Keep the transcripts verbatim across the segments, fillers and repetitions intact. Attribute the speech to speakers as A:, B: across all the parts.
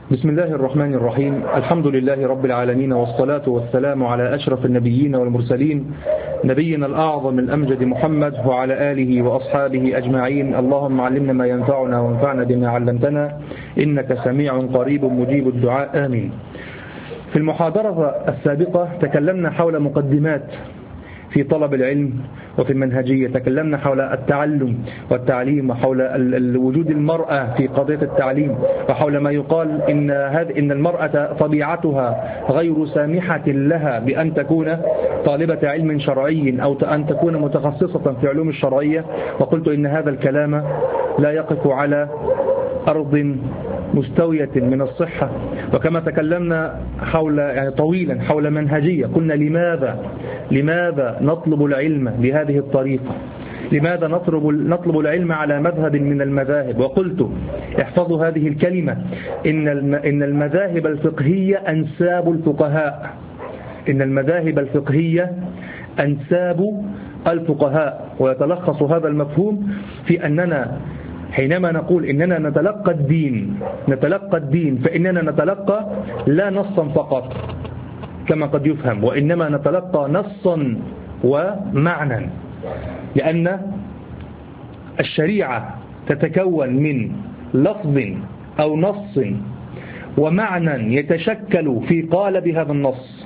A: بسم الله الرحمن الرحيم. الحمد لله رب العالمين، والصلاة والسلام على أشرف النبيين والمرسلين، نبينا الأعظم الأمجد محمد وعلى آله وأصحابه أجمعين. اللهم علمنا ما ينفعنا وانفعنا بما علمتنا، إنك سميع قريب مجيب الدعاء، آمين. في المحاضرة السابقة تكلمنا حول مقدمات في طلب العلم وفي المنهجية، تكلمنا حول التعلم والتعليم، وحول وجود المرأة في قضية التعليم، وحول ما يقال إن هذه إن المرأة طبيعتها غير سامحة لها بأن تكون طالبة علم شرعي أو أن تكون متخصصة في علوم الشرعية. وقلت إن هذا الكلام لا يقف على أرض مستوية من الصحة. وكما تكلمنا حول يعني طويلا حول منهجية، قلنا لماذا لماذا نطلب العلم بهذه الطريقة؟ لماذا نطلب نطلب العلم على مذهب من المذاهب؟ وقلت احفظوا هذه الكلمة، إن إن المذاهب الفقهية أنساب الفقهاء. إن المذاهب الفقهية أنساب الفقهاء. ويتلخص هذا المفهوم في أننا حينما نقول إننا نتلقى الدين نتلقى الدين فإننا نتلقى لا نصا فقط كما قد يفهم، وإنما نتلقى نصا ومعنى، لأن الشريعة تتكون من لفظ أو نص ومعنى يتشكل في قالب هذا النص،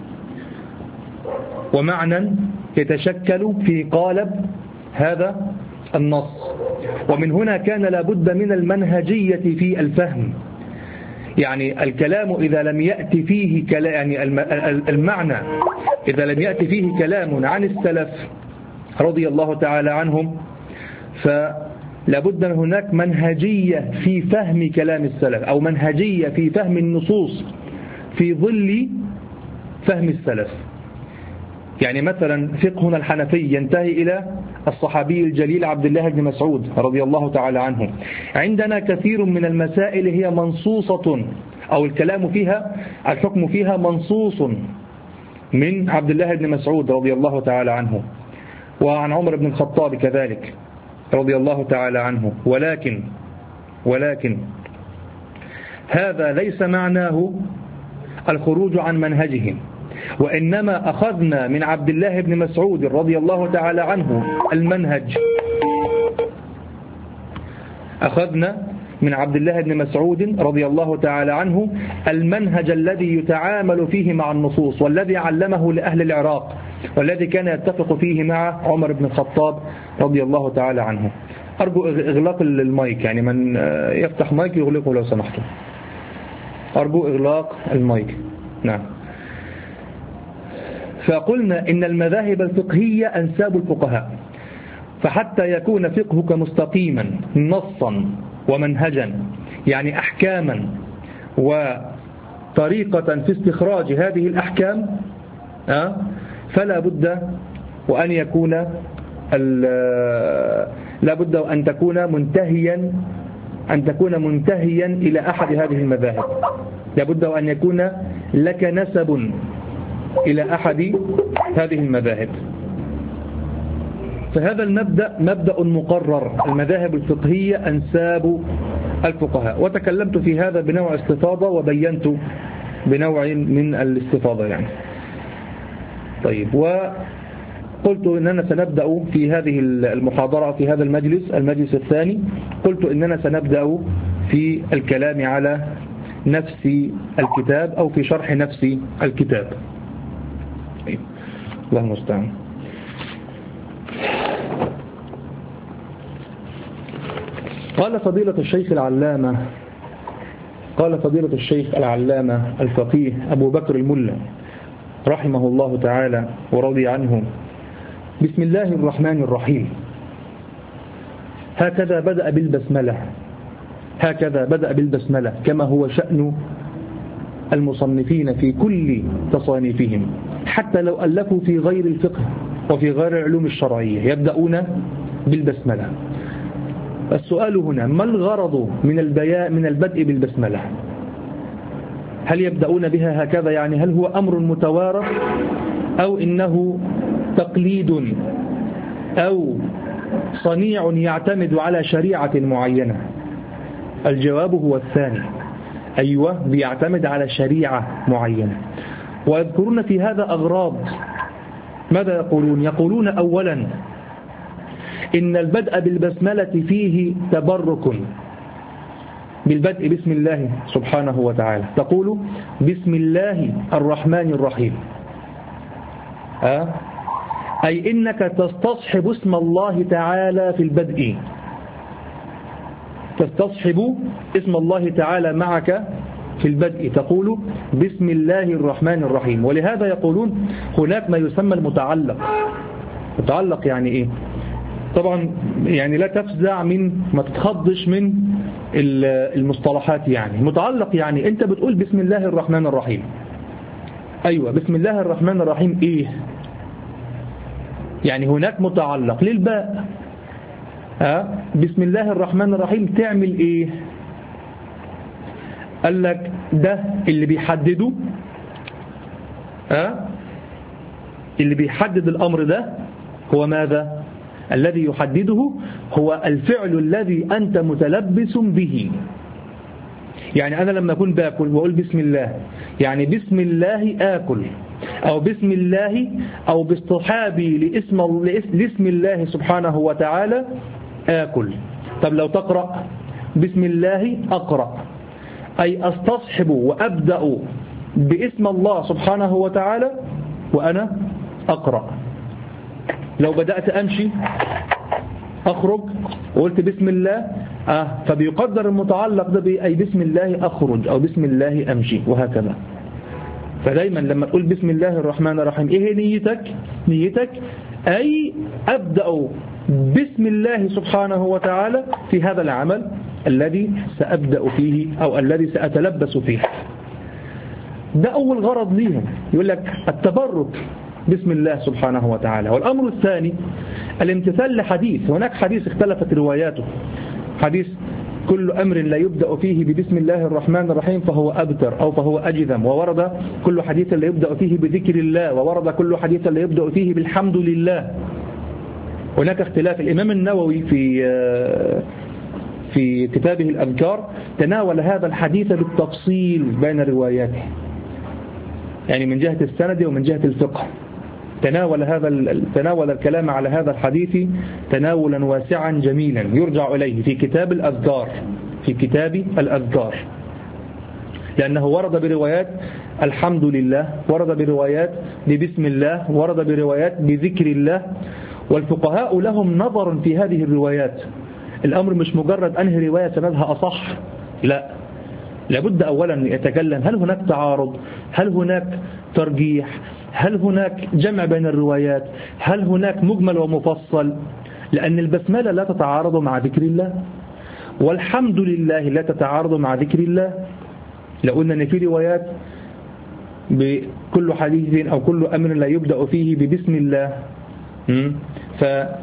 A: ومعنى يتشكل في قالب هذا النص. ومن هنا كان لابد من المنهجية في الفهم. يعني الكلام إذا لم يأتي فيه كلام، يعني المعنى إذا لم يأتي فيه كلام عن السلف رضي الله تعالى عنهم، فلابد من هناك منهجية في فهم كلام السلف، أو منهجية في فهم النصوص في ظل فهم السلف. يعني مثلا فقهنا الحنفي ينتهي إلى الصحابي الجليل عبد الله بن مسعود رضي الله تعالى عنه. عندنا كثير من المسائل هي منصوصة، أو الكلام فيها الحكم فيها منصوص من عبد الله بن مسعود رضي الله تعالى عنه، وعن عمر بن الخطاب كذلك رضي الله تعالى عنه. ولكن ولكن هذا ليس معناه الخروج عن منهجهم، وإنما أخذنا من عبد الله بن مسعود رضي الله تعالى عنه المنهج أخذنا من عبد الله بن مسعود رضي الله تعالى عنه المنهج الذي يتعامل فيه مع النصوص، والذي علمه لأهل العراق، والذي كان يتفق فيه مع عمر بن الخطاب رضي الله تعالى عنه. أرجو إغلاق المايك، يعني من يفتح مايك يغلقه لو سمحتم. أرجو إغلاق المايك. نعم. فقلنا إن المذاهب الفقهية أنساب الفقهاء، فحتى يكون فقهك مستقيما نصا ومنهجا، يعني أحكاما وطريقة في استخراج هذه الأحكام، فلا بد وأن يكون لا بد أن تكون منتهيا أن تكون منتهيا إلى أحد هذه المذاهب. لا بد أن يكون لك نسب إلى أحد هذه المذاهب. فهذا المبدأ مبدأ مقرر، المذاهب الفقهية أنساب الفقهاء. وتكلمت في هذا بنوع استفاضة، وبينت بنوع من الاستفاضة يعني. طيب، وقلت إننا سنبدأ في هذه المحاضرة في هذا المجلس المجلس الثاني، قلت إننا سنبدأ في الكلام على نفس الكتاب، أو في شرح نفس الكتاب. الله المستعان. قال فضيلة الشيخ العلامة قال فضيلة الشيخ العلامة الفقيه أبو بكر الملا رحمه الله تعالى ورضي عنه: بسم الله الرحمن الرحيم. هكذا بدأ بالبسملة هكذا بدأ بالبسملة كما هو شأن المصنفين في كل تصانيفهم، حتى لو ألفوا في غير الفقه وفي غير العلوم الشرعية يبدأون بالبسملة. السؤال هنا: ما الغرض من البياء من البدء بالبسملة؟ هل يبدأون بها هكذا، يعني هل هو أمر متوارث، أو إنه تقليد، أو صنيع يعتمد على شريعة معينة؟ الجواب هو الثاني. أيوة بيعتمد على شريعة معينة. ويذكرون في هذا أغراض. ماذا يقولون؟ يقولون أولا إن البدء بالبسملة فيه تبرك، بالبدء بسم الله سبحانه وتعالى. تقول بسم الله الرحمن الرحيم، أه؟ أي إنك تستصحب اسم الله تعالى في البدء، تستصحب اسم الله تعالى معك في البدء، تقول بسم الله الرحمن الرحيم. ولهذا يقولون هناك ما يسمى المتعلق. متعلق يعني إيه؟ طبعا يعني لا تفزع من، ما تتخضش من المصطلحات. يعني متعلق يعني أنت بتقول بسم الله الرحمن الرحيم، أيوة بسم الله الرحمن الرحيم إيه؟ يعني هناك متعلق للباء، أه؟ بسم الله الرحمن الرحيم تعمل إيه؟ قال لك ده اللي بيحدده، أه؟ اللي بيحدد الأمر ده هو ماذا؟ الذي يحدده هو الفعل الذي أنت متلبس به. يعني أنا لما أكون باكل وأقول بسم الله، يعني بسم الله آكل، أو بسم الله، أو باصطحابي لاسم, لاسم الله سبحانه وتعالى آكل. طب لو تقرأ بسم الله أقرأ، أي أستصحب وأبدأ باسم الله سبحانه وتعالى وأنا أقرأ. لو بدأت أمشي أخرج وقلت بسم الله، آه فبيقدر المتعلق ده أي بسم الله أخرج أو بسم الله أمشي وهكذا. فدايما لما تقول بسم الله الرحمن الرحيم إيه نيتك؟ نيتك أي أبدأ بسم الله سبحانه وتعالى في هذا العمل الذي سأبدأ فيه أو الذي سأتلبس فيه. ده أول غرض ليهم، يقول لك التبرك بسم الله سبحانه وتعالى. والأمر الثاني الامتثال لحديث. هناك حديث اختلفت رواياته، حديث كل أمر لا يبدأ فيه ببسم الله الرحمن الرحيم فهو أبتر أو فهو أجذم، وورد كل حديث لا يبدأ فيه بذكر الله، وورد كل حديث لا يبدأ فيه بالحمد لله. هناك اختلاف. الإمام النووي في في كتابه الأذكار تناول هذا الحديث بالتفصيل بين رواياته، يعني من جهة السند ومن جهة الفقه. تناول هذا تناول الكلام على هذا الحديث تناولا واسعا جميلا يرجع إليه في كتاب الأذكار، في كتاب الأذكار، لأنه ورد بروايات الحمد لله، ورد بروايات ببسم الله، ورد بروايات بذكر الله. والفقهاء لهم نظر في هذه الروايات. الأمر مش مجرد أنهي رواية سندها أصح، لا، لابد أولا يتكلم هل هناك تعارض، هل هناك ترجيح، هل هناك جمع بين الروايات، هل هناك مجمل ومفصل. لأن البسملة لا تتعارض مع ذكر الله، والحمد لله لا تتعارض مع ذكر الله. لقلنا أن في روايات بكل حديث أو كل أمر لا يبدأ فيه ببسم الله ف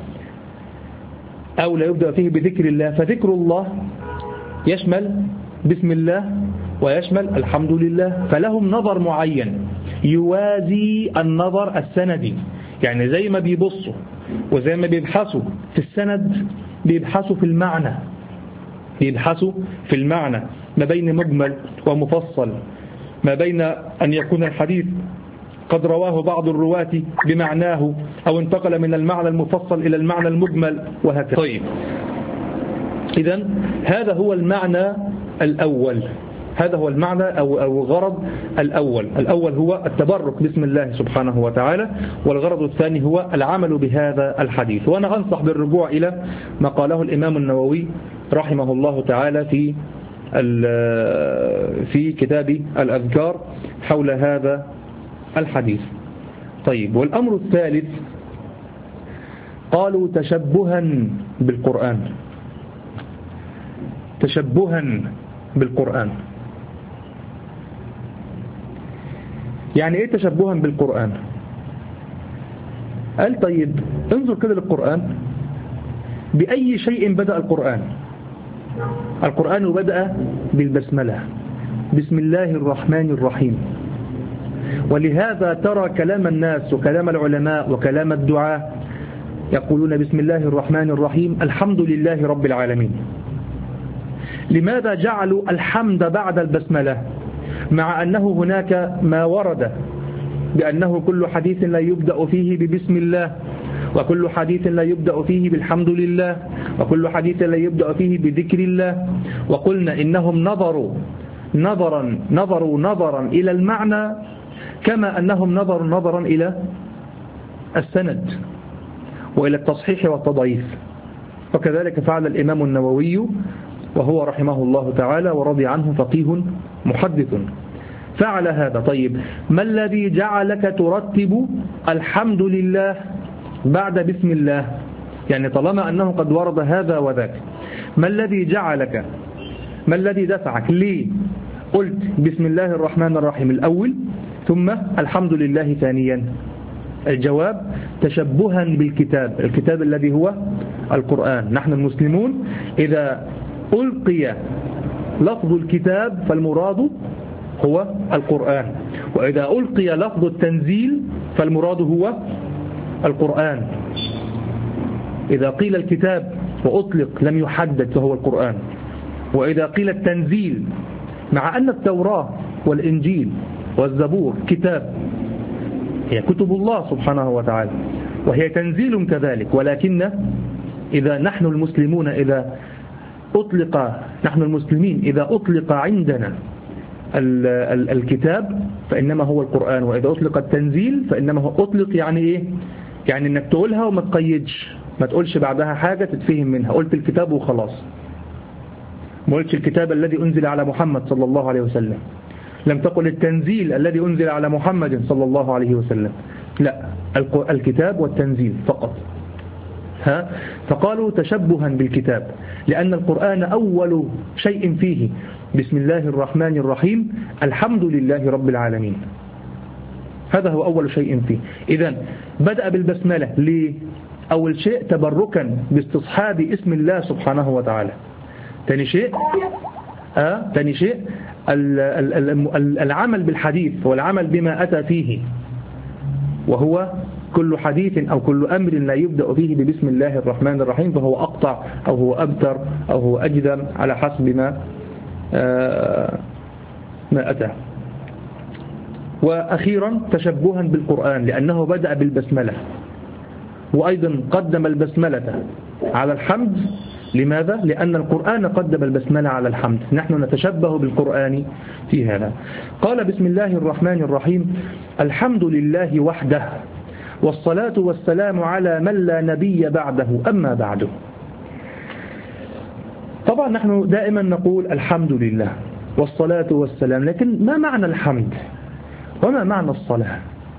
A: أو لا يبدأ فيه بذكر الله، فذكر الله يشمل بسم الله ويشمل الحمد لله. فلهم نظر معين يوازي النظر السندي، يعني زي ما بيبصوا وزي ما بيبحثوا في السند بيبحثوا في المعنى، بيبحثوا في المعنى ما بين مجمل ومفصل، ما بين أن يكون الحديث قد رواه بعض الرواة بمعناه أو انتقل من المعنى المفصل إلى المعنى المجمل وهكذا. طيب، إذن هذا هو المعنى الأول، هذا هو المعنى أو الغرض الأول. الأول هو التبرك باسم الله سبحانه وتعالى، والغرض الثاني هو العمل بهذا الحديث. وأنا أنصح بالرجوع إلى ما قاله الإمام النووي رحمه الله تعالى في في كتاب الأذكار حول هذا الحديث. طيب، والأمر الثالث قالوا تشبها بالقرآن، تشبها بالقرآن. يعني ايه تشبها بالقرآن؟ قال طيب انظر كده للقرآن، بأي شيء بدأ القرآن؟ القرآن بدأ بالبسملة، بسم الله الرحمن الرحيم. ولهذا ترى كلام الناس وكلام العلماء وكلام الدعاء يقولون بسم الله الرحمن الرحيم الحمد لله رب العالمين. لماذا جعلوا الحمد بعد البسملة مع أنه هناك ما ورد بأنه كل حديث لا يبدأ فيه ببسم الله، وكل حديث لا يبدأ فيه بالحمد لله، وكل حديث لا يبدأ فيه بذكر الله. وقلنا إنهم نظروا نظرا نظروا نظرا إلى المعنى كما أنهم نظروا نظرا إلى السند وإلى التصحيح والتضعيف. وكذلك فعل الإمام النووي وهو رحمه الله تعالى ورضي عنه فقيه محدث، فعل هذا. طيب ما الذي جعلك ترتب الحمد لله بعد بسم الله؟ يعني طالما أنه قد ورد هذا وذاك، ما الذي جعلك، ما الذي دفعك ليه قلت بسم الله الرحمن الرحيم الأول ثم الحمد لله ثانيا؟ الجواب تشبها بالكتاب، الكتاب الذي هو القرآن. نحن المسلمون إذا ألقي لفظ الكتاب فالمراد هو القرآن، وإذا ألقي لفظ التنزيل فالمراد هو القرآن. إذا قيل الكتاب وأطلق لم يحدد فهو القرآن، وإذا قيل التنزيل مع أن التوراة والإنجيل والزبور كتاب، هي كتب الله سبحانه وتعالى وهي تنزيل كذلك، ولكن إذا نحن المسلمون إذا أطلق نحن المسلمين إذا أطلق عندنا ال ال الكتاب فإنما هو القرآن، وإذا أطلق التنزيل فإنما هو أطلق يعني إيه؟ يعني إنك تقولها وما تقيدش، ما تقولش بعدها حاجة تتفهم منها، قلت الكتاب وخلاص، ما قلتش الكتاب الذي أنزل على محمد صلى الله عليه وسلم، لم تقل التنزيل الذي أنزل على محمد صلى الله عليه وسلم، لا، الكتاب والتنزيل فقط. ها؟ فقالوا تشبها بالكتاب، لأن القرآن أول شيء فيه بسم الله الرحمن الرحيم الحمد لله رب العالمين، هذا هو أول شيء فيه. إذن بدأ بالبسملة ليه؟ أول شيء تبركا باستصحاب اسم الله سبحانه وتعالى. ثاني شيء آه ثاني شيء العمل بالحديث والعمل بما أتى فيه، وهو كل حديث أو كل أمر لا يبدأ فيه ببسم الله الرحمن الرحيم فهو أقطع أو هو أبتر أو هو أجدم على حسب ما آه ما أتى. وأخيرا تشبها بالقرآن لأنه بدأ بالبسملة، وأيضا قدم البسملة على الحمد. لماذا؟ لأن القرآن قدم البسملة على الحمد، نحن نتشبه بالقرآن في هذا. قال بسم الله الرحمن الرحيم الحمد لله وحده والصلاة والسلام على من لا نبي بعده أما بعده. طبعا نحن دائما نقول الحمد لله والصلاة والسلام، لكن ما معنى الحمد وما معنى الصلاة؟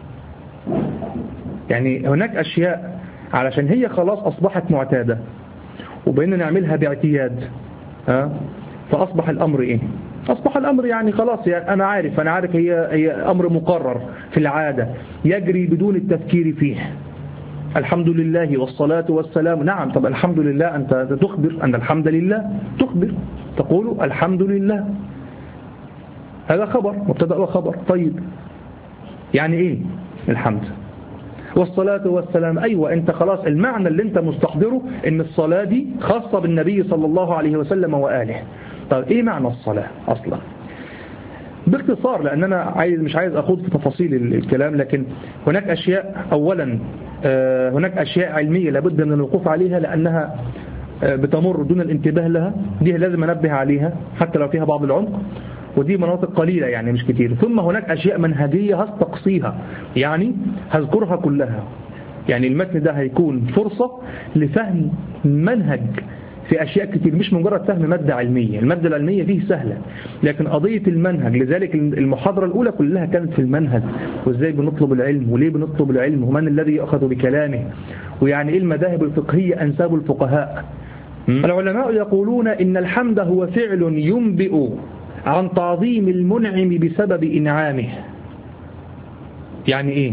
A: يعني هناك أشياء علشان هي خلاص أصبحت معتادة وبقينا نعملها باعتياد، ها؟ فأصبح الأمر إيه؟ أصبح الأمر يعني خلاص، يعني أنا عارف أنا عارف هي هي أمر مقرر في العادة يجري بدون التفكير فيه. الحمد لله والصلاة والسلام، نعم، طب الحمد لله أنت تخبر أن الحمد لله، تخبر تقول الحمد لله، هذا خبر مبتدأ وخبر. طيب يعني إيه الحمد؟ والصلاة والسلام، أيوة أنت خلاص المعنى اللي أنت مستحضره إن الصلاة دي خاصة بالنبي صلى الله عليه وسلم وآله. طيب إيه معنى الصلاة أصلا؟ باختصار، لأن أنا عايز مش عايز أخوض في تفاصيل الكلام، لكن هناك أشياء، أولا هناك أشياء علمية لابد من الوقوف عليها لأنها بتمر دون الانتباه لها، دي لازم أنبه عليها حتى لو فيها بعض العمق، ودي مناطق قليلة يعني مش كتير. ثم هناك أشياء منهجية هستقصيها، يعني هذكرها كلها، يعني المتن ده هيكون فرصة لفهم منهج في أشياء كتير، مش مجرد فهم مادة علمية. المادة العلمية فيه سهلة، لكن قضية المنهج، لذلك المحاضرة الأولى كلها كانت في المنهج، وإزاي بنطلب العلم وليه بنطلب العلم ومن الذي يأخذ بكلامه، ويعني إيه المذاهب الفقهية أنساب الفقهاء. العلماء يقولون إن الحمد هو فعل ينبئ عن تعظيم المنعم بسبب إنعامه. يعني إيه؟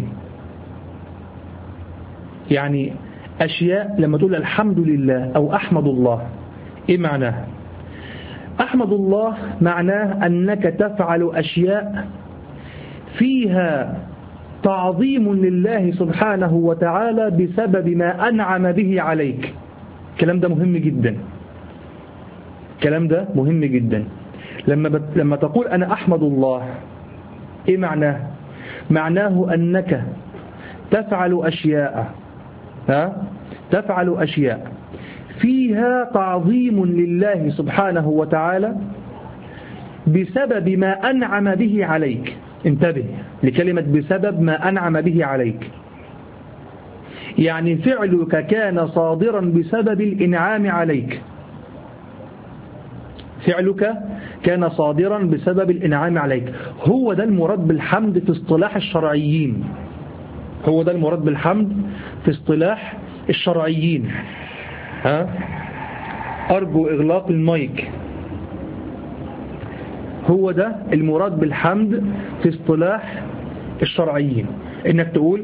A: يعني أشياء لما تقول الحمد لله أو أحمد الله، إيه معناه؟ أحمد الله معناه أنك تفعل أشياء فيها تعظيم لله سبحانه وتعالى بسبب ما أنعم به عليك. الكلام ده مهم جدا. الكلام ده مهم جدا. لما بت... لما تقول أنا أحمد الله، إيه معناه؟ معناه أنك تفعل أشياء ها؟ تفعل أشياء فيها تعظيم لله سبحانه وتعالى بسبب ما أنعم به عليك. انتبه لكلمة بسبب ما أنعم به عليك، يعني فعلك كان صادرا بسبب الإنعام عليك، فعلك كان صادرا بسبب الإنعام عليك. هو ده المراد بالحمد في اصطلاح الشرعيين، هو ده المراد بالحمد في اصطلاح الشرعيين. ها؟ أرجو إغلاق المايك. هو ده المراد بالحمد في اصطلاح الشرعيين، إنك تقول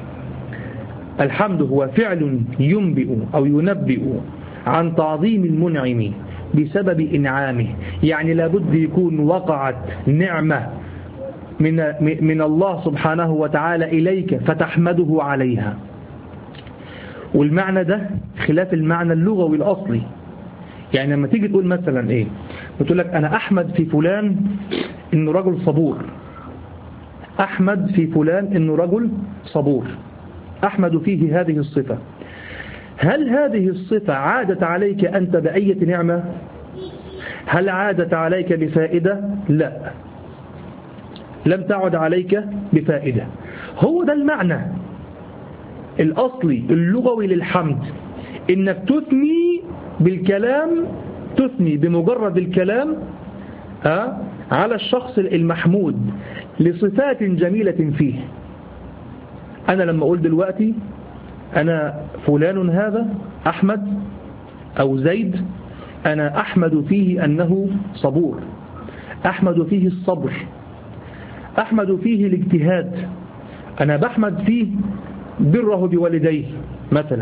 A: الحمد هو فعل ينبئ أو ينبئ عن تعظيم المنعم بسبب إنعامه، يعني لابد يكون وقعت نعمة من من الله سبحانه وتعالى إليك فتحمده عليها. والمعنى ده خلاف المعنى اللغوي الأصلي. يعني لما تيجي تقول مثلا إيه، بتقول لك أنا أحمد في فلان إنه رجل صبور، أحمد في فلان إنه رجل صبور، أحمد فيه هذه الصفة. هل هذه الصفة عادت عليك أنت بأية نعمة؟ هل عادت عليك بفائدة؟ لا، لم تعد عليك بفائدة. هو ده المعنى الأصلي اللغوي للحمد، إنك تثني بالكلام، تثني بمجرد الكلام ها على الشخص المحمود لصفات جميلة فيه. أنا لما أقول دلوقتي أنا فلان هذا أحمد أو زيد، أنا أحمد فيه أنه صبور، أحمد فيه الصبر، أحمد فيه الاجتهاد، أنا بحمد فيه بره بوالديه مثلا.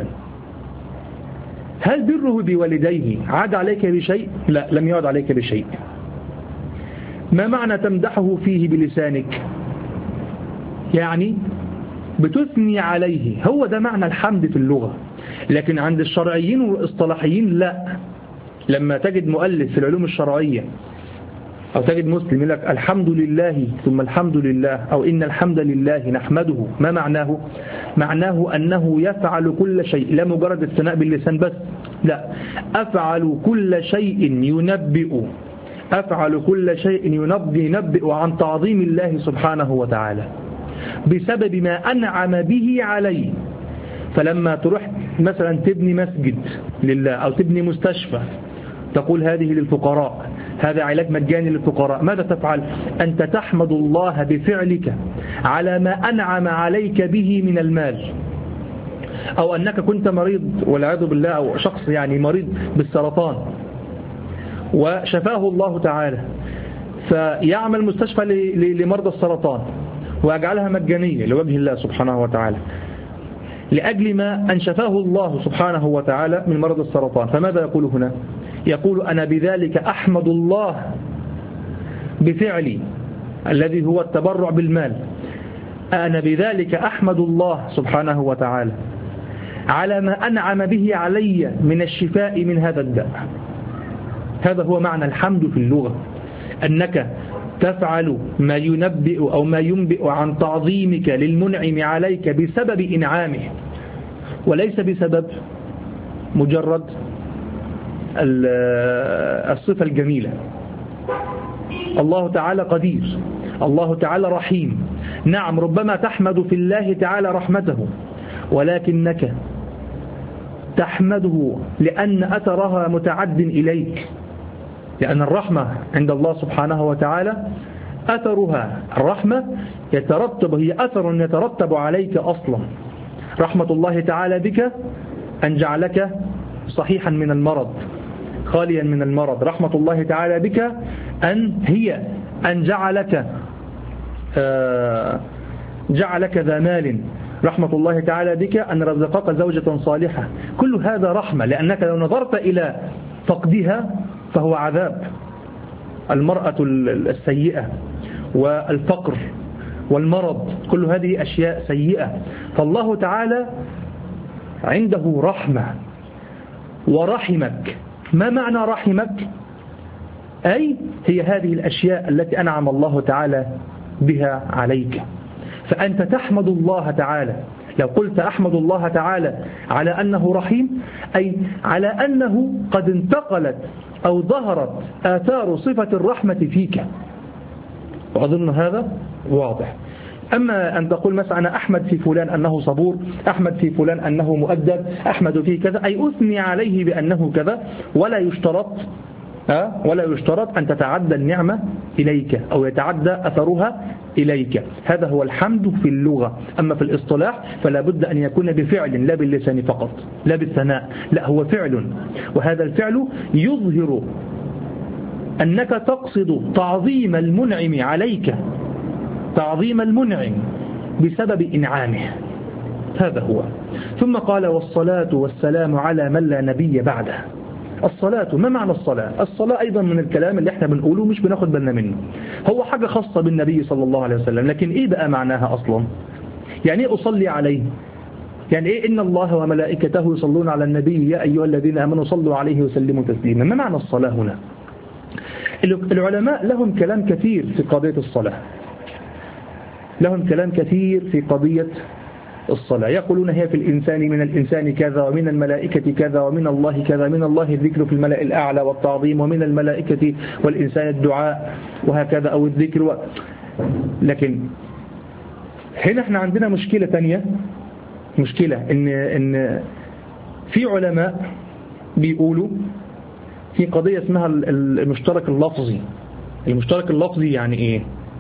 A: هل بره بوالديه عاد عليك بشيء؟ لا، لم يعد عليك بشيء. ما معنى تمدحه فيه بلسانك؟ يعني بتثني عليه، هو ده معنى الحمد في اللغة. لكن عند الشرعيين والاصطلاحيين لا. لما تجد مؤلف في العلوم الشرعية أو تجد مسلم يقول لك الحمد لله ثم الحمد لله أو إن الحمد لله نحمده، ما معناه؟ معناه أنه يفعل كل شيء، لا مجرد الثناء باللسان بس، لا، أفعل كل شيء ينبئ أفعل كل شيء ينبئ, ينبئ عن تعظيم الله سبحانه وتعالى بسبب ما أنعم به عليه. فلما تروح مثلا تبني مسجد لله أو تبني مستشفى، تقول هذه للفقراء، هذا علاج مجاني للفقراء، ماذا تفعل؟ أنت تحمد الله بفعلك على ما أنعم عليك به من المال. أو أنك كنت مريض والعياذ بالله، أو شخص يعني مريض بالسرطان وشفاه الله تعالى، فيعمل مستشفى لمرضى السرطان ويجعلها مجانية لوجه الله سبحانه وتعالى لأجل ما أن شفاه الله سبحانه وتعالى من مرض السرطان. فماذا يقول هنا؟ يقول أنا بذلك أحمد الله بفعلي الذي هو التبرع بالمال، أنا بذلك أحمد الله سبحانه وتعالى على ما أنعم به علي من الشفاء من هذا الداء. هذا هو معنى الحمد في اللغة، أنك تفعل ما ينبئ أو ما ينبئ عن تعظيمك للمنعم عليك بسبب إنعامه، وليس بسبب مجرد الصفة الجميلة. الله تعالى قدير، الله تعالى رحيم. نعم، ربما تحمد في الله تعالى رحمته، ولكنك تحمده لأن أثرها متعد إليك، لأن الرحمة عند الله سبحانه وتعالى أثرها، الرحمة يترتب، هي أثر يترتب عليك أصلا. رحمة الله تعالى بك أن جعلك صحيحا من المرض، خاليا من المرض. رحمة الله تعالى بك أن هي أن جعلك آه جعلك ذا مال. رحمة الله تعالى بك أن رزقك زوجة صالحة. كل هذا رحمة، لأنك لو نظرت إلى فقدها فهو عذاب. المرأة السيئة والفقر والمرض، كل هذه أشياء سيئة. فالله تعالى عنده رحمة ورحمك. ما معنى رحمك؟ أي هي هذه الأشياء التي أنعم الله تعالى بها عليك، فأنت تحمد الله تعالى. لو قلت أحمد الله تعالى على أنه رحيم، أي على أنه قد انتقلت أو ظهرت آثار صفة الرحمة فيك، وأظن هذا واضح. أما أن تقول مثلا أنا أحمد في فلان أنه صبور، أحمد في فلان أنه مؤدب، أحمد فيه كذا، أي أثني عليه بأنه كذا، ولا يشترط أه؟ ولا يشترط أن تتعدى النعمة إليك أو يتعدى أثرها إليك. هذا هو الحمد في اللغة. أما في الاصطلاح فلا بد أن يكون بفعل لا باللسان فقط، لا بالثناء، لا هو فعل، وهذا الفعل يظهر أنك تقصد تعظيم المنعم عليك، تعظيم المنعم بسبب إنعامه، هذا هو. ثم قال والصلاة والسلام على من لا نبي بعده. الصلاة، ما معنى الصلاة؟ الصلاة أيضا من الكلام اللي احنا بنقوله مش بناخد بالنا منه، هو حاجة خاصة بالنبي صلى الله عليه وسلم، لكن إيه بقى معناها أصلا؟ يعني إيه أصلي عليه؟ يعني إيه إن الله وملائكته يصلون على النبي يا أيها الذين آمنوا صلوا عليه وسلموا تسليما؟ ما معنى الصلاة هنا؟ العلماء لهم كلام كثير في قضية الصلاة، لهم كلام كثير في قضية الصلاة. يقولون هي في الإنسان من الإنسان كذا، ومن الملائكة كذا، ومن الله كذا، من الله الذكر في الملأ الأعلى والتعظيم، ومن الملائكة والإنسان الدعاء، وهكذا، أو الذكر و... لكن هنا احنا عندنا مشكلة تانية، مشكلة إن, إن في علماء بيقولوا في قضية اسمها المشترك اللفظي. المشترك اللفظي يعني إيه؟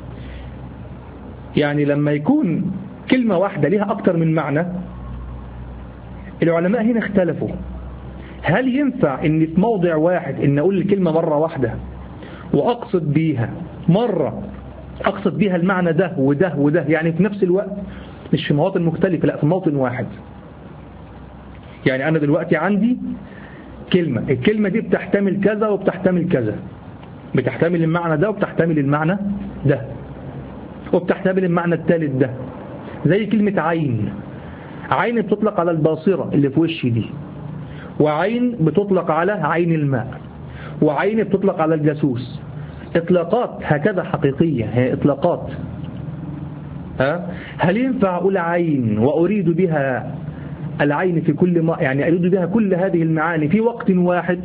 A: يعني لما يكون كلمة واحدة لها أكتر من معنى، العلماء هنا اختلفوا، هل ينفع ان في موضع واحد ان اقول الكلمة مرة واحدة واقصد بيها مرة اقصد بيها المعنى ده وده وده، يعني في نفس الوقت، مش في مواطن مختلفة، لا في موطن واحد. يعني انا دلوقتي عندي كلمة، الكلمة دي بتحتمل كذا وبتحتمل كذا، بتحتمل المعنى ده وبتحتمل المعنى ده وبتحتمل المعنى الثالث ده. زي كلمة عين، عين بتطلق على الباصرة اللي في وشي دي، وعين بتطلق على عين الماء، وعين بتطلق على الجاسوس. إطلاقات هكذا حقيقية، هي إطلاقات. ها؟ هل ينفع أقول عين وأريد بها العين في كل ما، يعني أريد بها كل هذه المعاني في وقت واحد؟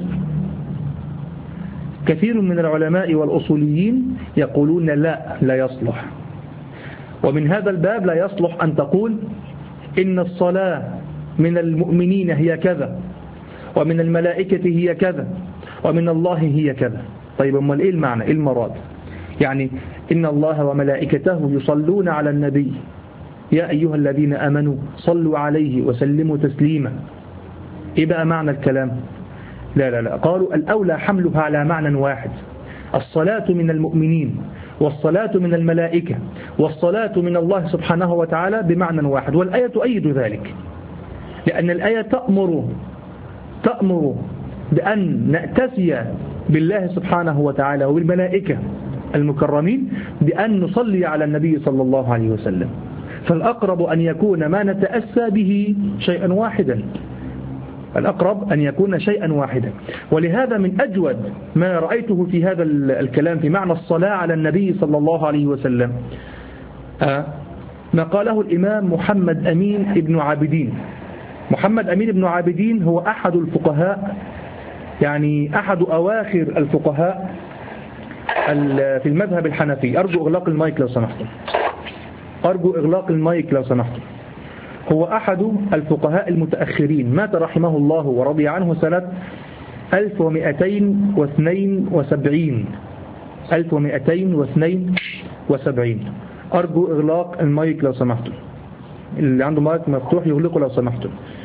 A: كثير من العلماء والأصوليين يقولون لا، لا يصلح. ومن هذا الباب لا يصلح أن تقول إن الصلاة من المؤمنين هي كذا، ومن الملائكة هي كذا، ومن الله هي كذا. طيب امال إيه المعنى؟ إيه المراد؟ يعني إن الله وملائكته يصلون على النبي يا أيها الذين آمنوا صلوا عليه وسلموا تسليما. إيه بقى معنى الكلام؟ لا لا لا، قالوا الأولى حملها على معنى واحد، الصلاة من المؤمنين والصلاة من الملائكة والصلاة من الله سبحانه وتعالى بمعنى واحد. والآية تؤيد ذلك، لأن الآية تأمر تأمر بأن نأتسي بالله سبحانه وتعالى وبالملائكة المكرمين بأن نصلي على النبي صلى الله عليه وسلم. فالأقرب أن يكون ما نتأسى به شيئا واحدا، الأقرب أن يكون شيئا واحدا. ولهذا من أجود ما رأيته في هذا الكلام في معنى الصلاة على النبي صلى الله عليه وسلم ما قاله الإمام محمد أمين ابن عابدين. محمد أمين ابن عابدين هو أحد الفقهاء، يعني أحد أواخر الفقهاء في المذهب الحنفي. أرجو إغلاق المايك لو سمحتم، أرجو إغلاق المايك لو سمحتم. هو أحد الفقهاء المتأخرين، مات رحمه الله ورضي عنه سنة ألف ومئتين واثنين وسبعين ألف ومئتين واثنين وسبعين. أرجو إغلاق المايك لو سمحتم، اللي عنده مايك مفتوح يغلقه لو سمحتم.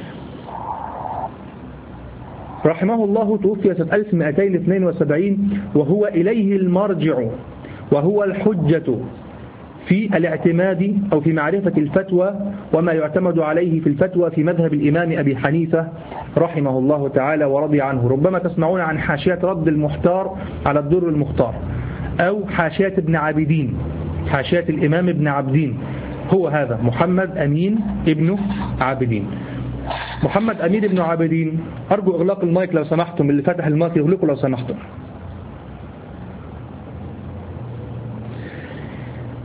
A: رحمه الله توفي سنة ألف ومئتين واثنين وسبعين، وهو إليه المرجع وهو الحجة في الاعتماد أو في معرفة الفتوى وما يعتمد عليه في الفتوى في مذهب الإمام أبي حنيفة رحمه الله تعالى ورضي عنه. ربما تسمعون عن حاشية رد المحتار على الدر المختار، أو حاشية ابن عابدين، حاشية الإمام ابن عابدين، هو هذا محمد أمين ابن عابدين. محمد أمين ابن عابدين، أرجو إغلاق المايك لو سمحتم، اللي فتح المايك يغلقه لو سمحتم.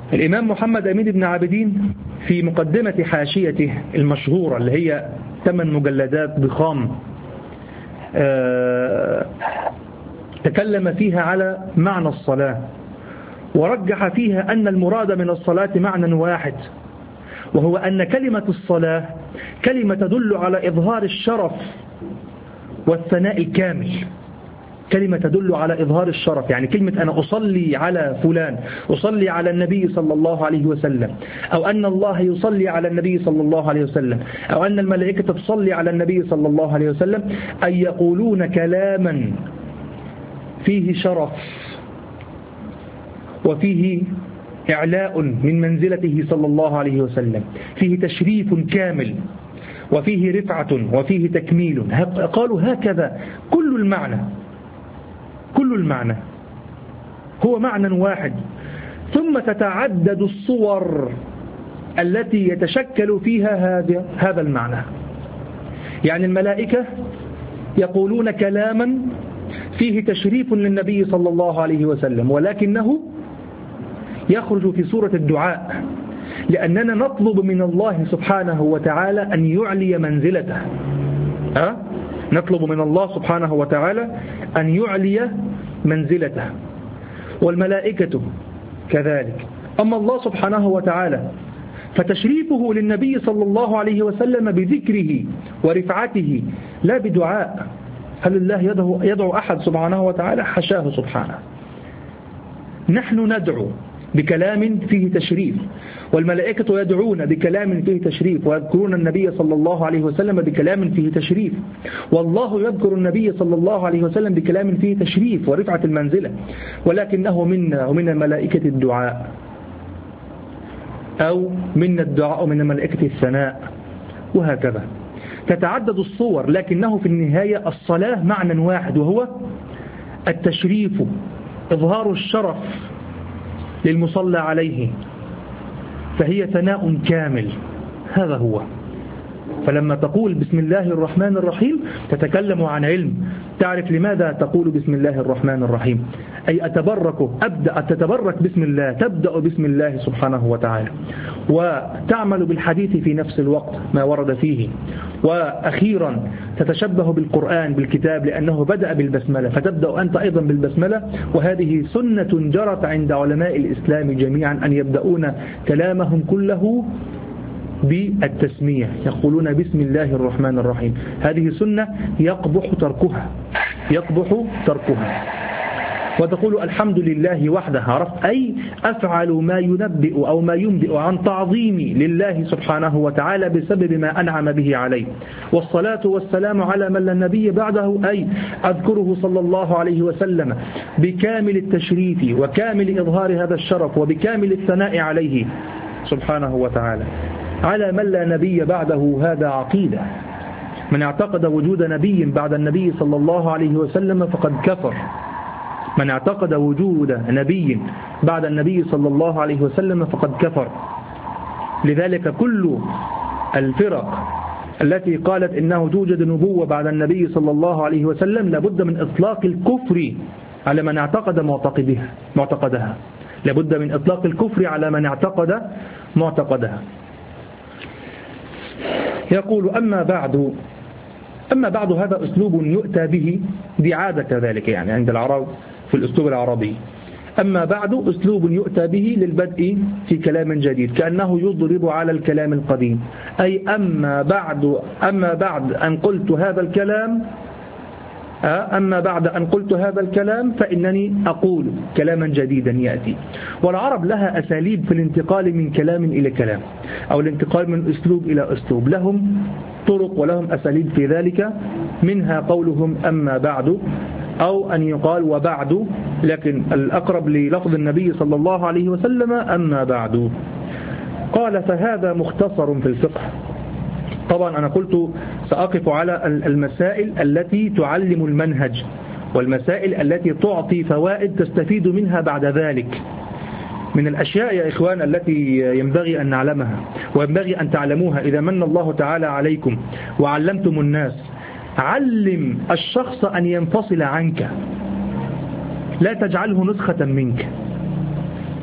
A: الإمام محمد أمين بن عابدين في مقدمة حاشيته المشهورة اللي هي ثمان مجلدات ضخام آه تكلم فيها على معنى الصلاة، ورجح فيها أن المراد من الصلاة معنى واحد، وهو أن كلمة الصلاة كلمة تدل على إظهار الشرف والثناء الكامل، كلمة تدل على إظهار الشرف، يعني كلمة أنا أصلي على فلان، أصلي على النبي صلى الله عليه وسلم، أو أن الله يصلي على النبي صلى الله عليه وسلم، أو أن الملائكة تصلي على النبي صلى الله عليه وسلم، أن يقولون كلاما فيه شرف وفيه إعلاء من منزلته صلى الله عليه وسلم، فيه تشريف كامل وفيه رفعة وفيه تكميل. قالوا هكذا كل المعنى، كل المعنى هو معنى واحد، ثم تتعدد الصور التي يتشكل فيها هذا هذا المعنى. يعني الملائكة يقولون كلاما فيه تشريف للنبي صلى الله عليه وسلم، ولكنه يخرج في صورة الدعاء، لأننا نطلب من الله سبحانه وتعالى أن يعلي منزلته. أه؟ نطلب من الله سبحانه وتعالى أن يعلي منزلته، والملائكة كذلك. أما الله سبحانه وتعالى فتشريفه للنبي صلى الله عليه وسلم بذكره ورفعته لا بدعاء. هل الله يدعو, يدعو أحد سبحانه وتعالى؟ حشاه سبحانه. نحن ندعو بكلام فيه تشريف، والملائكة يدعون بكلام فيه تشريف، ويذكرون النبي صلى الله عليه وسلم بكلام فيه تشريف، والله يذكر النبي صلى الله عليه وسلم بكلام فيه تشريف ورفعة المنزلة، ولكنه منا ومن الملائكة الدعاء، أو من الدعاء ومن الملائكة الثناء، وهكذا تتعدد الصور، لكنه في النهاية الصلاة معنى واحد، وهو التشريف، إظهار الشرف للمصلى عليه، فهي ثناء كامل. هذا هو. فلما تقول بسم الله الرحمن الرحيم تتكلم عن علم، تعرف لماذا تقول بسم الله الرحمن الرحيم، أي أتبرك أبدأ تتبرك بسم الله، تبدأ بسم الله سبحانه وتعالى، وتعمل بالحديث في نفس الوقت ما ورد فيه، وأخيرا تتشبه بالقرآن بالكتاب لأنه بدأ بالبسملة، فتبدأ أنت أيضا بالبسملة. وهذه سنة جرت عند علماء الإسلام جميعا أن يبدأون كلامهم كله بالتسمية، يقولون بسم الله الرحمن الرحيم. هذه سنة يقبح تركها، يقبح تركها. وتقول الحمد لله وحده، عرفت، أي أفعل ما ينبئ أو ما ينبئ عن تعظيمي لله سبحانه وتعالى بسبب ما أنعم به عليه. والصلاة والسلام على من لا نبي بعده، أي أذكره صلى الله عليه وسلم بكامل التشريف وكامل إظهار هذا الشرف وبكامل الثناء عليه سبحانه وتعالى. على من لا نبي بعده هذا عقيدة، من اعتقد وجود نبي بعد النبي صلى الله عليه وسلم فقد كفر. من اعتقد وجود نبي بعد النبي صلى الله عليه وسلم فقد كفر. لذلك كل الفرق التي قالت إنه توجد نبوة بعد النبي صلى الله عليه وسلم لابد من إطلاق الكفر على من اعتقد معتقدها معتقدها لابد من إطلاق الكفر على من اعتقد معتقدها. يقول أما بعد أما بعد هذا أسلوب يؤتى به، دي عادة كذلك يعني عند العرب في الأسلوب العربي. أما بعد أسلوب يؤتى به للبدء في كلام جديد، كأنه يضرب على الكلام القديم، أي أما بعد أما بعد أن قلت هذا الكلام أما بعد أن قلت هذا الكلام فإنني أقول كلاما جديدا يأتي. والعرب لها أساليب في الانتقال من كلام إلى كلام، أو الانتقال من أسلوب إلى أسلوب، لهم طرق ولهم أساليب في ذلك، منها قولهم أما بعد، أو أن يقال وبعد، لكن الأقرب للفظ النبي صلى الله عليه وسلم أما بعد. قال فهذا مختصر في الفقه. طبعا أنا قلت سأقف على المسائل التي تعلم المنهج، والمسائل التي تعطي فوائد تستفيد منها بعد ذلك. من الأشياء يا إخوان التي ينبغي أن نعلمها وينبغي أن تعلموها إذا من الله تعالى عليكم وعلمتم الناس، علم الشخص أن ينفصل عنك، لا تجعله نسخة منك.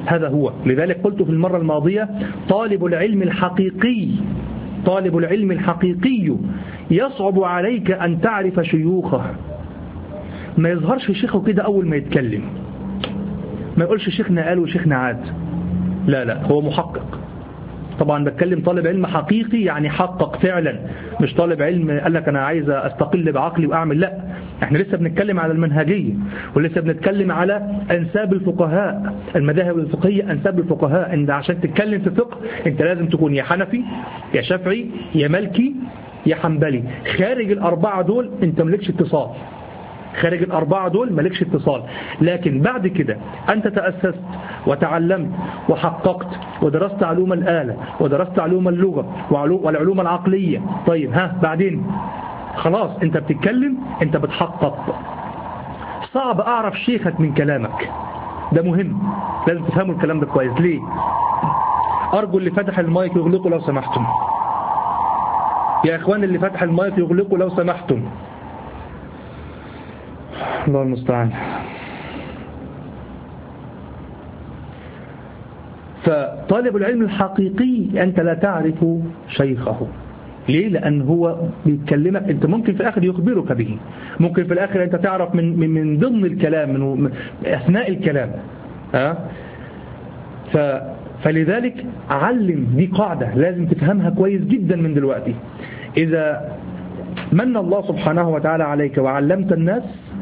A: هذا هو. لذلك قلت في المرة الماضية طالب العلم الحقيقي طالب العلم الحقيقي يصعب عليك أن تعرف شيوخه. ما يظهرش شيخه كده أول ما يتكلم، ما يقولش شيخنا قال وشيخنا عاد، لا لا، هو محقق. طبعا بتكلم طالب علم حقيقي يعني حقق فعلا، مش طالب علم قال لك أنا عايز أستقل بعقلي وأعمل، لا. احنا لسه بنتكلم على المنهجية، ولسه بنتكلم على أنساب الفقهاء، المذاهب الفقهية أنساب الفقهاء. انت عشان تتكلم في فقه انت لازم تكون يا حنفي يا شافعي يا مالكي يا حنبلي. خارج الأربعة دول انت ملكش اتصال، خارج الأربعة دول مالكش اتصال. لكن بعد كده أنت تأسست وتعلمت وحققت ودرست علوم الآلة ودرست علوم اللغة والعلوم العقلية. طيب ها بعدين خلاص أنت بتتكلم، أنت بتحقق. صعب أعرف شيخك من كلامك، ده مهم، لازم تفهموا الكلام ده كويس. ليه؟ أرجو اللي فتح المايك يغلقوا لو سمحتم، يا إخوان اللي فتح المايك يغلقوا لو سمحتم، الله المستعان. فطالب العلم الحقيقي أنت لا تعرف شيخه. ليه؟ لأن هو بيتكلمك، أنت ممكن في الآخر يخبرك به، ممكن في الآخر أنت تعرف من من, من ضمن الكلام، من أثناء الكلام. أه؟ ف فلذلك علم، دي قاعدة لازم تفهمها كويس جدا من دلوقتي. إذا من الله سبحانه وتعالى عليك وعلمت الناس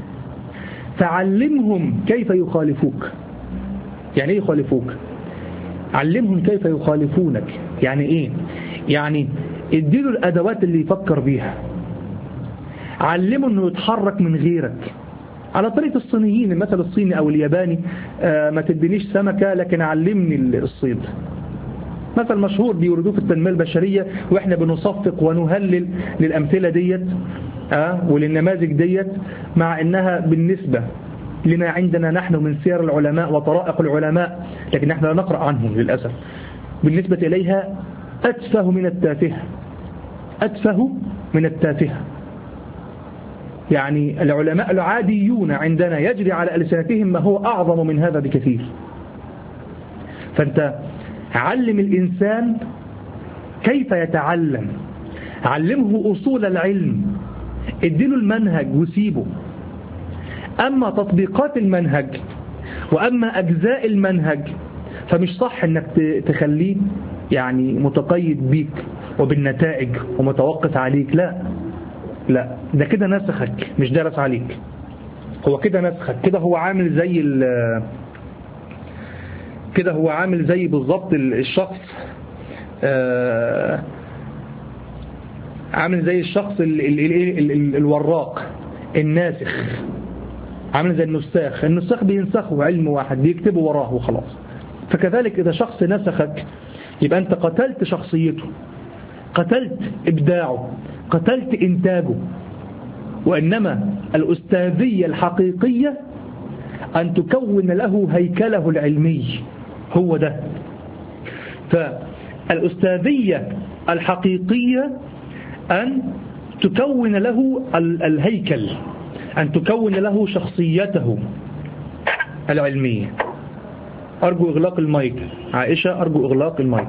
A: فعلمهم كيف يخالفوك. يعني ايه يخالفوك؟ علمهم كيف يخالفونك. يعني ايه؟ يعني اديله الادوات اللي يفكر بيها، علمه انه يتحرك من غيرك على طريقة الصينيين، المثل الصيني او الياباني، آه ما تدينيش سمكة لكن علمني الصيد. مثل مشهور بيوردوه في التنمية البشرية، واحنا بنصفق ونهلل للأمثلة ديت آه وللنماذج ديت، مع انها بالنسبة لما عندنا نحن من سير العلماء وطرائق العلماء، لكن نحن لا نقرأ عنهم للأسف، بالنسبة إليها أتفه من التافهة، أتفه من التافهة. يعني العلماء العاديون عندنا يجري على ألسنتهم ما هو أعظم من هذا بكثير. فأنت علم الإنسان كيف يتعلم، علمه أصول العلم، اديله المنهج وسيبه. أما تطبيقات المنهج وأما أجزاء المنهج فمش صح أنك تخليه يعني متقيد بيك وبالنتائج ومتوقف عليك، لا لا، ده كده نسخك مش دارس عليك، هو كده نسخك، كده هو عامل زي كده هو عامل زي بالضبط الشخص آه عامل زي الشخص ال ال ال ال الوراق الناسخ، عامل زي النساخ، النساخ بينسخه علم واحد بيكتبه وراه وخلاص. فكذلك إذا شخص نسخك يبقى أنت قتلت شخصيته، قتلت إبداعه، قتلت إنتاجه. وإنما الأستاذية الحقيقية أن تكون له هيكله العلمي، هو ده. فالأستاذية الحقيقية أن تكون له الهيكل، أن تكون له شخصيته العلمية. أرجو إغلاق المايك، عائشة أرجو إغلاق المايك.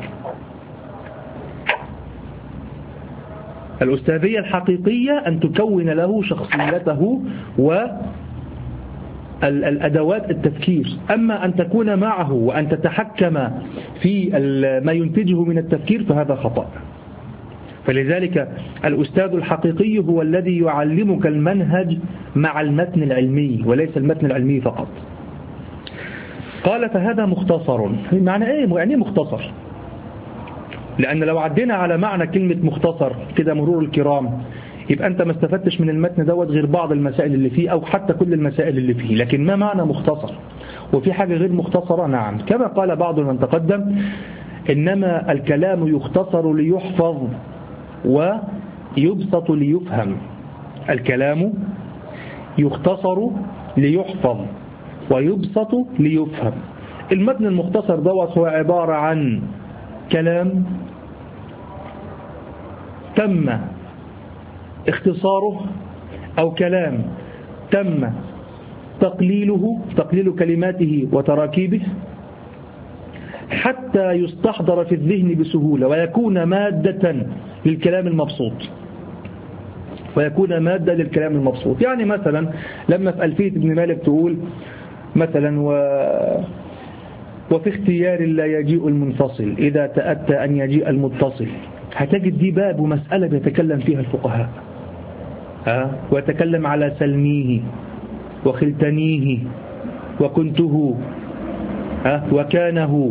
A: الأستاذية الحقيقية أن تكون له شخصيته والأدوات التفكير. أما أن تكون معه وأن تتحكم في ما ينتجه من التفكير فهذا خطأ. فلذلك الأستاذ الحقيقي هو الذي يعلمك المنهج مع المتن العلمي وليس المتن العلمي فقط. قال فهذا مختصر. معنى ايه يعني مختصر؟ لأن لو عدينا على معنى كلمة مختصر كده مرور الكرام يبقى أنت ما استفدتش من المتن دوت غير بعض المسائل اللي فيه أو حتى كل المسائل اللي فيه. لكن ما معنى مختصر؟ وفي حاجة غير مختصرة؟ نعم، كما قال بعض من تقدم إنما الكلام يختصر ليحفظ ويبسط ليفهم. الكلام يختصر ليحفظ ويبسط ليفهم. المتن المختصر دوت هو عبارة عن كلام تم اختصاره أو كلام تم تقليله، تقليل كلماته وتراكيبه، حتى يستحضر في الذهن بسهولة ويكون مادة للكلام المبسوط ويكون مادة للكلام المبسوط. يعني مثلا لما في ألفية ابن مالك تقول مثلا و وفي اختيار لا يجيء المنفصل إذا تأتى أن يجيء المتصل، هتجد دي باب ومسألة بيتكلم فيها الفقهاء، ها ويتكلم على سلميه وخلتنيه وكنته ها وكانه.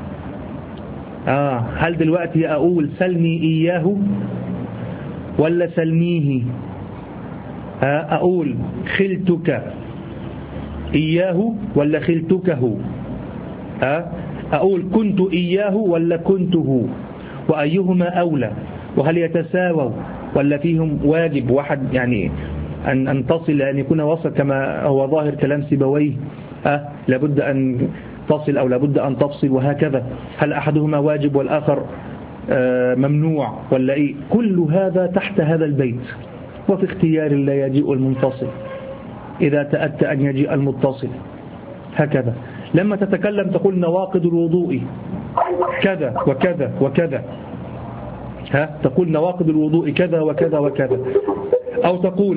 A: آه هل دلوقتي أقول سلمي إياه ولا سلميه؟ ها أقول خلتك إياه ولا خلتكه؟ ها أقول كنت إياه ولا كنته؟ وأيهما أولى؟ وهل يتساووا ولا فيهم واجب واحد يعني أن أن تصل أن يكون وصل كما هو ظاهر كلام سيبويه؟ أه لابد أن تصل أو لابد أن تفصل وهكذا. هل أحدهما واجب والآخر آه ممنوع ولا إيه؟ كل هذا تحت هذا البيت. وفي اختيار لا يجيء المنفصل إذا تأتى أن يجيء المتصل، هكذا. لما تتكلم تقول نواقض الوضوء كذا وكذا وكذا، ها تقول نواقض الوضوء كذا وكذا وكذا. أو تقول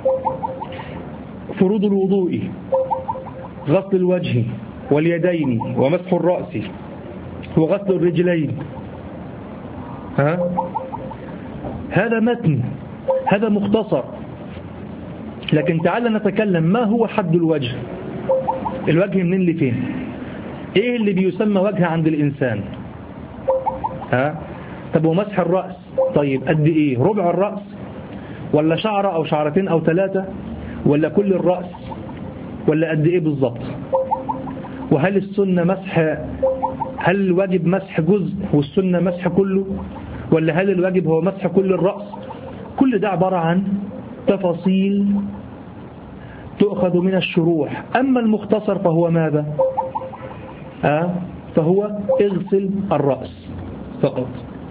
A: فروض الوضوء غسل الوجه واليدين ومسح الرأس وغسل الرجلين، ها هذا متن، هذا مختصر. لكن تعال نتكلم ما هو حد الوجه. الوجه منين لفين؟ ايه اللي بيسمى وجه عند الإنسان؟ ها طب ومسح الرأس طيب قد ايه؟ ربع الرأس ولا شعرة او شعرتين او ثلاثة ولا كل الرأس ولا قد ايه بالضبط؟ وهل السنة مسح، هل الواجب مسح جزء والسنة مسح كله، ولا هل الواجب هو مسح كل الرأس؟ كل ده عبارة عن تفاصيل تؤخذ من الشروح. أما المختصر فهو ماذا؟ آه فهو اغسل الرأس فقط.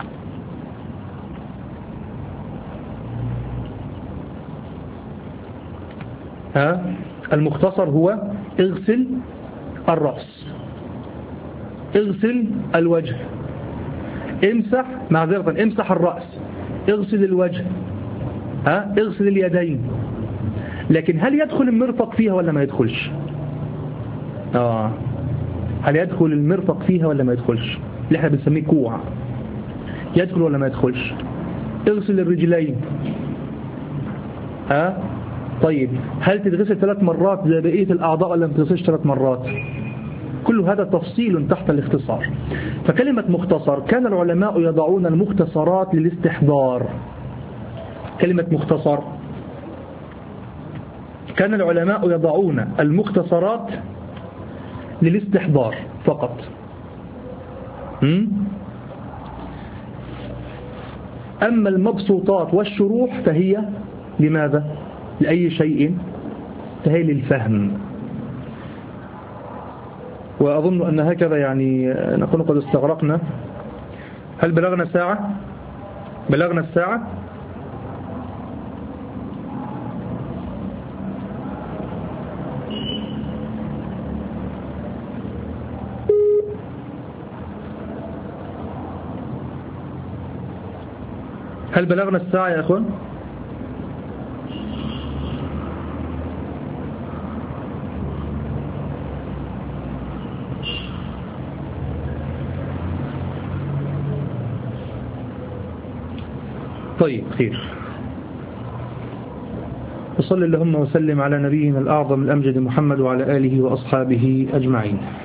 A: آه المختصر هو اغسل الرأس، اغسل الوجه، امسح معذرة امسح الرأس، اغسل الوجه، ها اغسل اليدين. لكن هل يدخل المرفق فيها ولا ما يدخلش؟ آه هل يدخل المرفق فيها ولا ما يدخلش؟ اللي احنا بنسميه كوع، يدخل ولا ما يدخلش؟ اغسل الرجلين، ها طيب هل تتغسل ثلاث مرات زي بقية الأعضاء ولا ما تتغسلش ثلاث مرات؟ كل هذا تفصيل تحت الاختصار. فكلمة مختصر كان العلماء يضعون المختصرات للاستحضار. كلمة مختصر كان العلماء يضعون المختصرات للاستحضار فقط. أما المبسوطات والشروح فهي لماذا؟ لأي شيء؟ فهي للفهم. وأظن أن هكذا يعني نكون قد استغرقنا. هل بلغنا ساعة؟ بلغنا الساعة؟ هل بلغنا الساعة يا أخوان؟ طيب خير. وصل اللهم وسلم على نبينا الأعظم الأمجد محمد وعلى آله وأصحابه أجمعين.